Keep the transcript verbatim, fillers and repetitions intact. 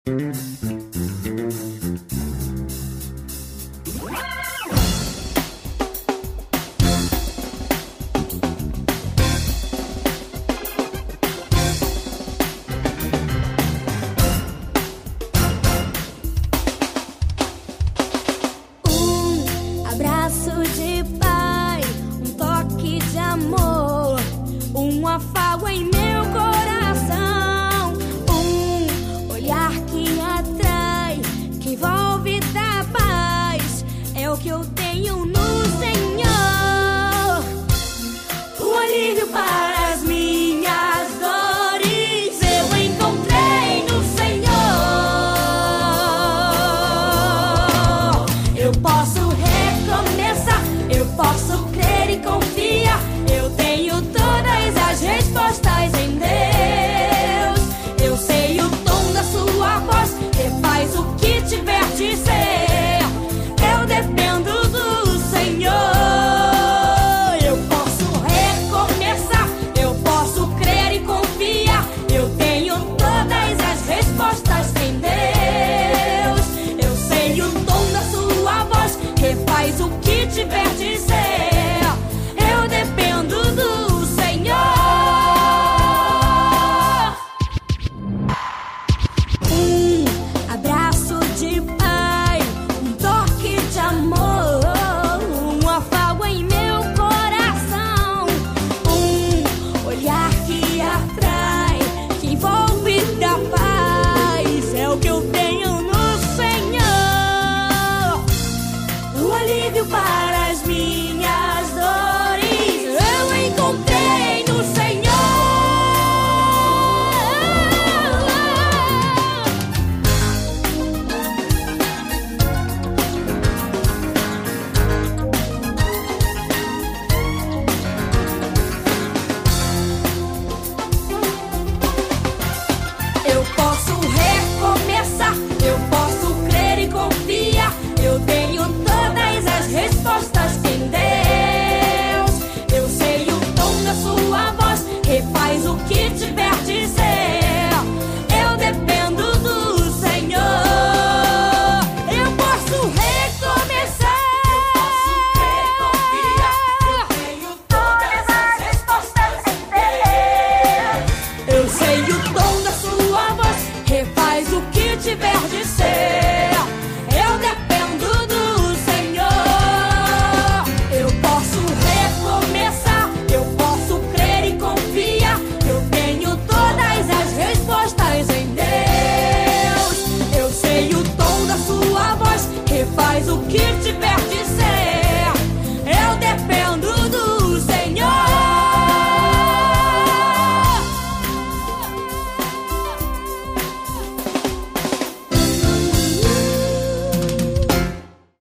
Um abraço de pai, um toque de amor, um afago em meu coração, um olhar que atrai, que envolve da paz, é o que eu tenho no Senhor. Um alívio para as minhas dores eu encontrei no Senhor. Eu posso recomeçar, eu posso crer e confiar, eu tenho todas as respostas em Deus. Eu sei o tom da sua voz, que faz o que tiver de ser. Eu dependo do Senhor. Eu posso recomeçar, eu posso crer e confiar, eu tenho todas as respostas em Deus. Eu sei o tom da sua voz, que faz o que tiver de ser. Eu dependo do Senhor. Um abraço de pai, um toque de amor, um afago em meu coração, um olhar que atrai, que envolve da paz, é o que eu tenho no Senhor. Um alívio para as minhas dores eu encontrei no Senhor. Eu posso recomeçar, eu posso crer e confiar, eu tenho todas as respostas em Deus. Eu sei o tom da sua voz, que faz o que tiver de ser. Eu dependo do Senhor. Eu posso recomeçar, eu posso crer e confiar, eu tenho todas as respostas em Deus. Eu sei o tom da sua voz, que faz o que tiver de ser.